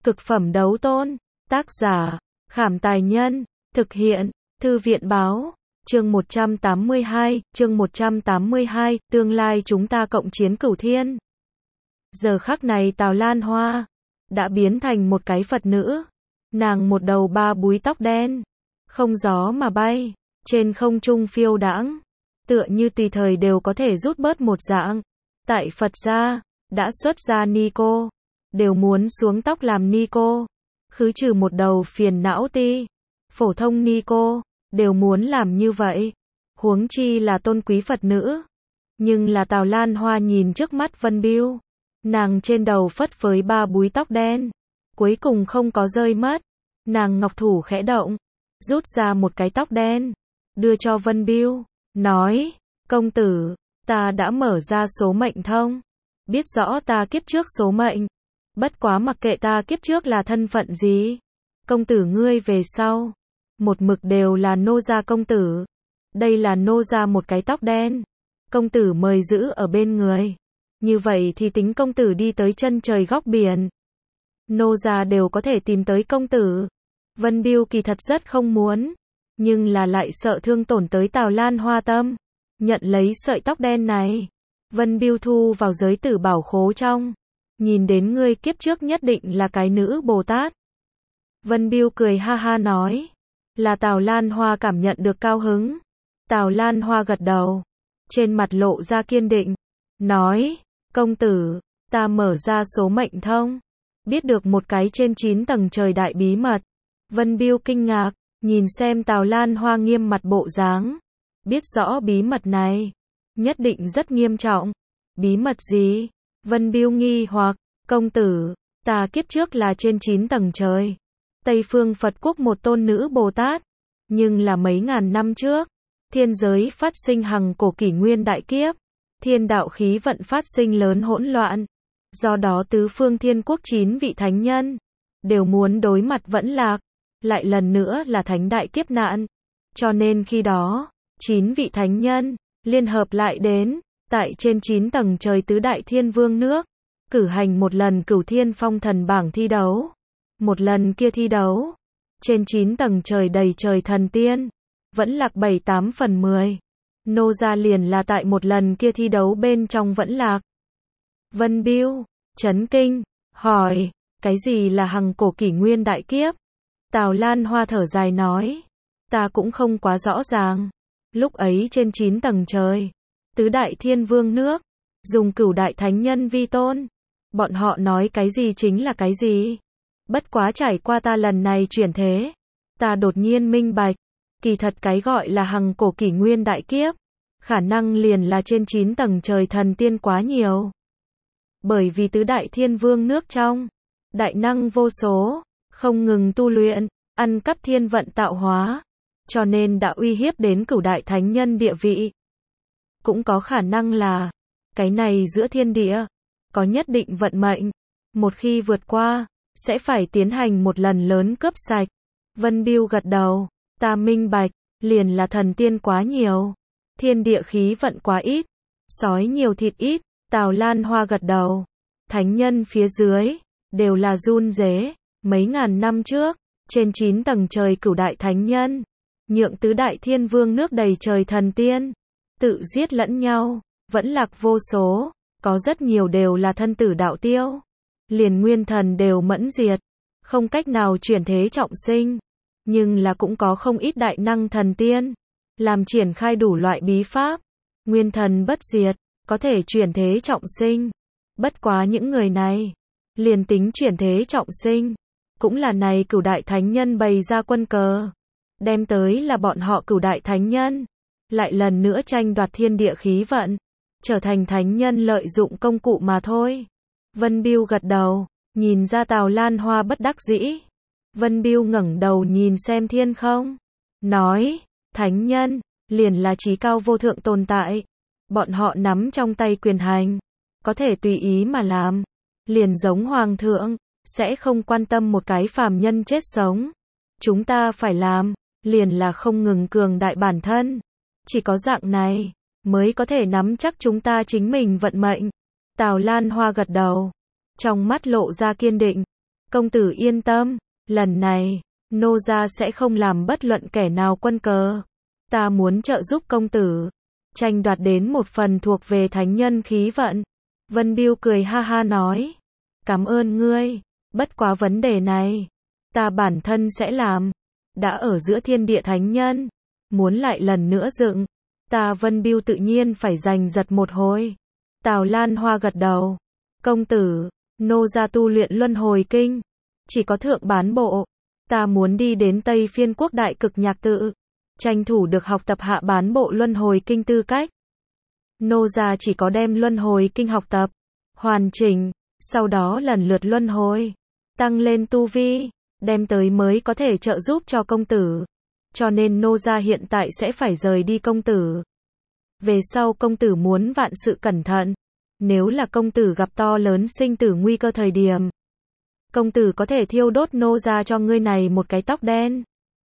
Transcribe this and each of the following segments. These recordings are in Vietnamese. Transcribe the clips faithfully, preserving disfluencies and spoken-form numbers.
Cực phẩm đấu tôn. Tác giả, Khảm Tài Nhân. Thực hiện, Thư viện Báo. Chương một trăm tám mươi hai, chương một trăm tám mươi hai, tương lai chúng ta cộng chiến cửu thiên. Giờ khắc này Tào Lan Hoa đã biến thành một cái Phật nữ. Nàng một đầu ba búi tóc đen, không gió mà bay, trên không trung phiêu đãng, tựa như tùy thời đều có thể rút bớt một dạng. Tại Phật gia, đã xuất gia ni cô, đều muốn xuống tóc làm ni cô, khứ trừ một đầu phiền não ti. Phổ thông ni cô, đều muốn làm như vậy, huống chi là tôn quý Phật nữ. Nhưng là Tào Lan Hoa nhìn trước mắt Vân Biêu, nàng trên đầu phất phới ba búi tóc đen, cuối cùng không có rơi mất. Nàng ngọc thủ khẽ động, rút ra một cái tóc đen, đưa cho Vân Biêu, nói, công tử, ta đã mở ra số mệnh thông, biết rõ ta kiếp trước số mệnh, bất quá mặc kệ ta kiếp trước là thân phận gì, công tử ngươi về sau, một mực đều là nô gia công tử. Đây là nô gia một cái tóc đen, công tử mời giữ ở bên người, như vậy thì tính công tử đi tới chân trời góc biển, nô gia đều có thể tìm tới công tử. Vân Biêu kỳ thật rất không muốn, nhưng là lại sợ thương tổn tới Tào Lan Hoa tâm, nhận lấy sợi tóc đen này. Vân Biêu thu vào giới tử bảo khố trong, nhìn đến ngươi kiếp trước nhất định là cái nữ Bồ Tát. Vân Biêu cười ha ha nói, là Tào Lan Hoa cảm nhận được cao hứng. Tào Lan Hoa gật đầu, trên mặt lộ ra kiên định, nói, công tử, ta mở ra số mệnh thông, biết được một cái trên chín tầng trời đại bí mật. Vân Biêu kinh ngạc, nhìn xem Tào Lan Hoa nghiêm mặt bộ dáng, biết rõ bí mật này, nhất định rất nghiêm trọng. Bí mật gì? Vân Biêu nghi hoặc, công tử, ta kiếp trước là trên chín tầng trời, Tây phương Phật quốc một tôn nữ Bồ Tát, nhưng là mấy ngàn năm trước, thiên giới phát sinh hằng cổ kỷ nguyên đại kiếp, thiên đạo khí vận phát sinh lớn hỗn loạn, do đó tứ phương thiên quốc chín vị thánh nhân đều muốn đối mặt vẫn lạc, lại lần nữa là thánh đại kiếp nạn, cho nên khi đó, chín vị thánh nhân liên hợp lại đến, tại trên chín tầng trời tứ đại thiên vương nước, cử hành một lần cửu thiên phong thần bảng thi đấu. Một lần kia thi đấu, trên chín tầng trời đầy trời thần tiên, vẫn lạc bảy tám phần mười. Nô gia liền là tại một lần kia thi đấu bên trong vẫn lạc. Vân Biêu chấn kinh, hỏi, cái gì là hằng cổ kỷ nguyên đại kiếp? Tào Lan Hoa thở dài nói, ta cũng không quá rõ ràng. Lúc ấy trên chín tầng trời, tứ đại thiên vương nước, dùng cửu đại thánh nhân vi tôn. Bọn họ nói cái gì chính là cái gì. Bất quá trải qua ta lần này chuyển thế, ta đột nhiên minh bạch, kỳ thật cái gọi là hằng cổ kỷ nguyên đại kiếp, khả năng liền là trên chín tầng trời thần tiên quá nhiều. Bởi vì tứ đại thiên vương nước trong, đại năng vô số, không ngừng tu luyện, ăn cắp thiên vận tạo hóa, cho nên đã uy hiếp đến cửu đại thánh nhân địa vị. Cũng có khả năng là, cái này giữa thiên địa, có nhất định vận mệnh, một khi vượt qua, sẽ phải tiến hành một lần lớn cướp sạch. Vân Biêu gật đầu, ta minh bạch, liền là thần tiên quá nhiều, thiên địa khí vận quá ít, sói nhiều thịt ít. Tào Lan Hoa gật đầu, thánh nhân phía dưới, đều là run rế. Mấy ngàn năm trước, trên chín tầng trời cửu đại thánh nhân, nhượng tứ đại thiên vương nước đầy trời thần tiên, tự giết lẫn nhau, vẫn lạc vô số, có rất nhiều đều là thân tử đạo tiêu, liền nguyên thần đều mẫn diệt, không cách nào chuyển thế trọng sinh. Nhưng là cũng có không ít đại năng thần tiên, làm triển khai đủ loại bí pháp, nguyên thần bất diệt, có thể chuyển thế trọng sinh. Bất quá những người này, liền tính chuyển thế trọng sinh, cũng là này cửu đại thánh nhân bày ra quân cờ, đem tới là bọn họ cửu đại thánh nhân, lại lần nữa tranh đoạt thiên địa khí vận, trở thành thánh nhân lợi dụng công cụ mà thôi. Vân Biêu gật đầu, nhìn ra Tào Lan Hoa bất đắc dĩ. Vân Biêu ngẩng đầu nhìn xem thiên không, nói, thánh nhân, liền là trí cao vô thượng tồn tại, bọn họ nắm trong tay quyền hành, có thể tùy ý mà làm, liền giống hoàng thượng, sẽ không quan tâm một cái phàm nhân chết sống. Chúng ta phải làm, liền là không ngừng cường đại bản thân, chỉ có dạng này, mới có thể nắm chắc chúng ta chính mình vận mệnh. Tào Lan Hoa gật đầu, trong mắt lộ ra kiên định, Công tử yên tâm, lần này, nô gia sẽ không làm bất luận kẻ nào quân cờ. Ta muốn trợ giúp công tử, tranh đoạt đến một phần thuộc về thánh nhân khí vận. Vân Bưu cười ha ha nói, cảm ơn ngươi, bất quá vấn đề này, ta bản thân sẽ làm. Đã ở giữa thiên địa thánh nhân, muốn lại lần nữa dựng, ta Vân Bưu tự nhiên phải giành giật một hồi. Tào Lan Hoa gật đầu, công tử, nô gia tu luyện luân hồi kinh, chỉ có thượng bán bộ, ta muốn đi đến Tây Phiên quốc đại cực nhạc tự, tranh thủ được học tập hạ bán bộ luân hồi kinh tư cách. Nô gia chỉ có đem luân hồi kinh học tập, hoàn chỉnh, sau đó lần lượt luân hồi, tăng lên tu vi, đem tới mới có thể trợ giúp cho công tử. Cho nên nô gia hiện tại sẽ phải rời đi công tử. Về sau công tử muốn vạn sự cẩn thận. Nếu là công tử gặp to lớn sinh tử nguy cơ thời điểm, công tử có thể thiêu đốt nô gia cho ngươi này một cái tóc đen.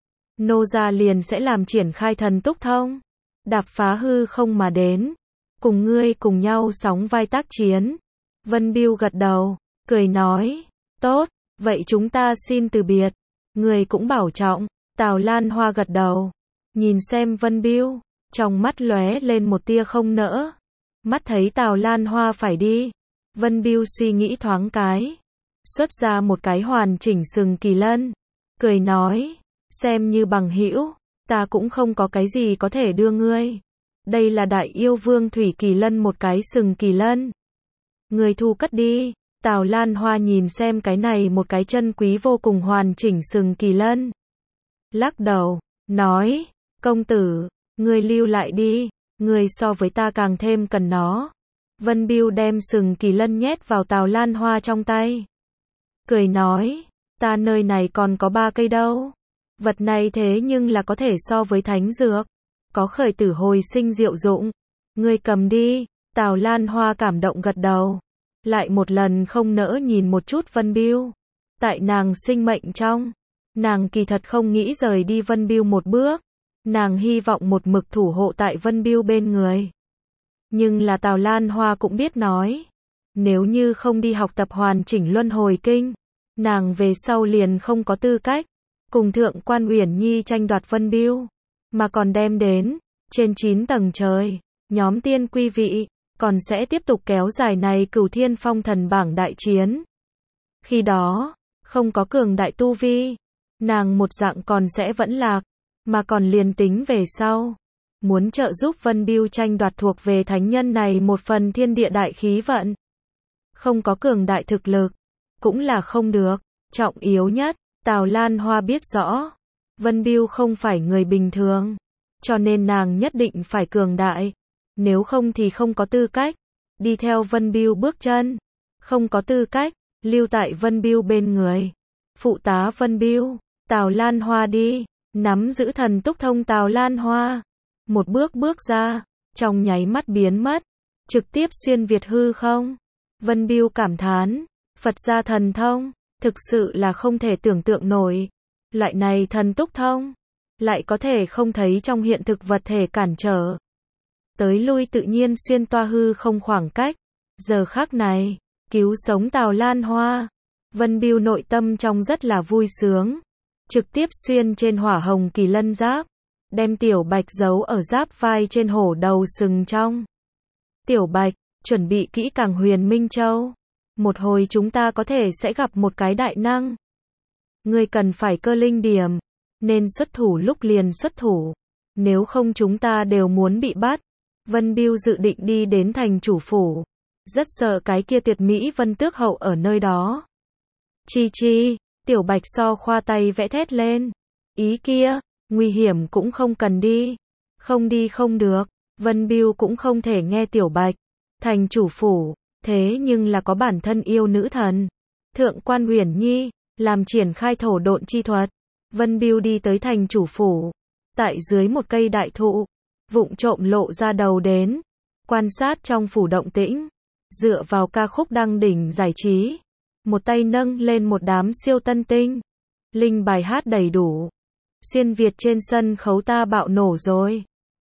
Nô gia liền sẽ làm triển khai thần túc thông, đạp phá hư không mà đến, cùng ngươi cùng nhau sóng vai tác chiến. Vân Bưu gật đầu, cười nói, tốt, vậy chúng ta xin từ biệt, người cũng bảo trọng. Tào Lan Hoa gật đầu, nhìn xem Vân Bưu, trong mắt lóe lên một tia không nỡ. Mắt thấy Tào Lan Hoa phải đi, Vân Bưu suy nghĩ thoáng cái, xuất ra một cái hoàn chỉnh sừng kỳ lân, cười nói, xem như bằng hữu, ta cũng không có cái gì có thể đưa ngươi. Đây là đại yêu vương thủy kỳ lân một cái sừng kỳ lân. Ngươi thu cất đi. Tào Lan Hoa nhìn xem cái này một cái chân quý vô cùng hoàn chỉnh sừng kỳ lân. Lắc đầu, nói, công tử, ngươi lưu lại đi, ngươi so với ta càng thêm cần nó. Vân Bưu đem sừng kỳ lân nhét vào Tào Lan Hoa trong tay. Cười nói, ta nơi này còn có ba cây đâu. Vật này thế nhưng là có thể so với thánh dược, có khởi tử hồi sinh diệu dụng. Ngươi cầm đi. Tào Lan Hoa cảm động gật đầu. Lại một lần không nỡ nhìn một chút Vân Bưu. Tại nàng sinh mệnh trong, nàng kỳ thật không nghĩ rời đi Vân Bưu một bước. Nàng hy vọng một mực thủ hộ tại Vân Bưu bên người. Nhưng là Tào Lan Hoa cũng biết nói, nếu như không đi học tập hoàn chỉnh luân hồi kinh, nàng về sau liền không có tư cách cùng thượng quan Uyển Nhi tranh đoạt Vân Bưu, mà còn đem đến trên chín tầng trời, nhóm tiên quy vị, còn sẽ tiếp tục kéo dài này Cửu Thiên Phong Thần bảng đại chiến. Khi đó, không có cường đại tu vi, nàng một dạng còn sẽ vẫn lạc, mà còn liền tính về sau, muốn trợ giúp Vân Bưu tranh đoạt thuộc về thánh nhân này một phần thiên địa đại khí vận. Không có cường đại thực lực, cũng là không được. Trọng yếu nhất, Tào Lan Hoa biết rõ, Vân Bưu không phải người bình thường, cho nên nàng nhất định phải cường đại, nếu không thì không có tư cách đi theo Vân Bưu bước chân, không có tư cách lưu tại Vân Bưu bên người, phụ tá Vân Bưu. Tào Lan Hoa đi, nắm giữ thần túc thông Tào Lan Hoa, một bước bước ra, trong nháy mắt biến mất, trực tiếp xuyên việt hư không. Vân Bưu cảm thán, Phật gia thần thông, thực sự là không thể tưởng tượng nổi. Loại này thần túc thông, lại có thể không thấy trong hiện thực vật thể cản trở. Tới lui tự nhiên xuyên toa hư không khoảng cách. Giờ khắc này, cứu sống Tào Lan Hoa. Vân Bưu nội tâm trong rất là vui sướng. Trực tiếp xuyên trên hỏa hồng kỳ lân giáp. Đem Tiểu Bạch giấu ở giáp vai trên hổ đầu sừng trong. Tiểu Bạch, chuẩn bị kỹ càng Huyền Minh Châu. Một hồi chúng ta có thể sẽ gặp một cái đại năng. Ngươi cần phải cơ linh điểm. Nên xuất thủ lúc liền xuất thủ. Nếu không chúng ta đều muốn bị bắt. Vân Bưu dự định đi đến thành chủ phủ. Rất sợ cái kia tuyệt mỹ Vân Tước hậu ở nơi đó. Chi chi, Tiểu Bạch so khoa tay vẽ thét lên. Ý kia, nguy hiểm cũng không cần đi. Không đi không được. Vân Bưu cũng không thể nghe Tiểu Bạch. Thành chủ phủ, thế nhưng là có bản thân yêu nữ thần. Thượng quan Uyển Nhi, làm triển khai thổ độn chi thuật. Vân Bưu đi tới thành chủ phủ. Tại dưới một cây đại thụ, vụng trộm lộ ra đầu đến. Quan sát trong phủ động tĩnh. Dựa vào ca khúc đăng đỉnh giải trí. Một tay nâng lên một đám siêu tân tinh. Linh bài hát đầy đủ. Xuyên Việt trên sân khấu ta bạo nổ rồi.